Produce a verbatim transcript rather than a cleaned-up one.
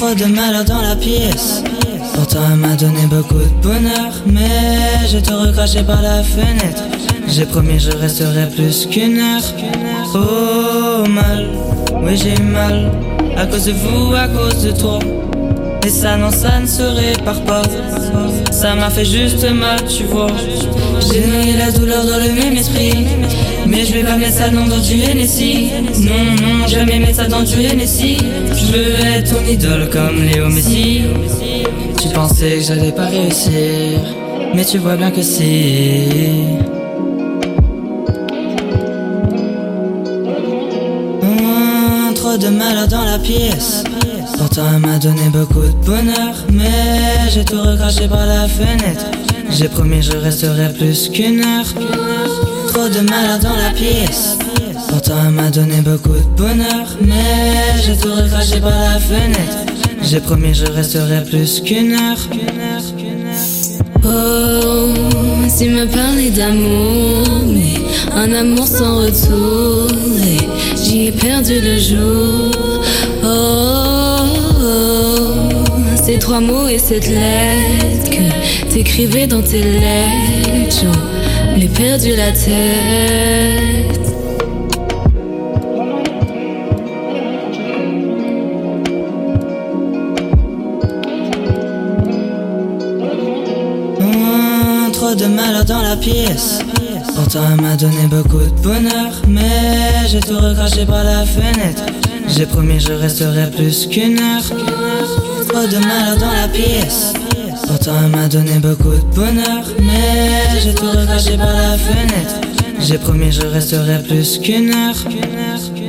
Trop de malheur dans la pièce. Pourtant elle m'a donné beaucoup de bonheur, mais j'ai tout recraché par la fenêtre. J'ai promis je resterai plus qu'une heure. Oh mal, oui j'ai eu mal, à cause de vous, à cause de toi. Et ça non ça ne se répare pas. Ça m'a fait juste mal tu vois. J'ai noyé la douleur dans le même esprit, mais je vais pas mettre ça dans du Hennessy. Non non jamais mettre ça dans du Hennessy. Je veux être ton idole comme Léo Messi. Tu pensais que j'allais pas réussir, mais tu vois bien que si. Mmh, trop de malheur dans la pièce. Pourtant elle m'a donné beaucoup de bonheur, mais j'ai tout recraché par la fenêtre. J'ai promis je resterai plus qu'une heure. Trop de malheur dans la pièce. Pourtant elle m'a donné beaucoup de bonheur, mais j'ai tout recraché par la fenêtre. J'ai promis je resterai plus qu'une heure. Oh, tu me parlais d'amour, mais un amour sans retour, et j'y ai perdu le jour. Oh, oh, ces trois mots et cette lettre que t'écrivais dans tes lettres, j'en ai perdu la tête. Trop de malheur dans la pièce. Pourtant elle m'a donné beaucoup de bonheur, mais j'ai tout recraché par la fenêtre. J'ai promis je resterai plus qu'une heure. Trop de malheur dans la pièce. Pourtant elle m'a donné beaucoup de bonheur, mais j'ai tout recraché par la fenêtre. J'ai promis je resterai plus qu'une heure.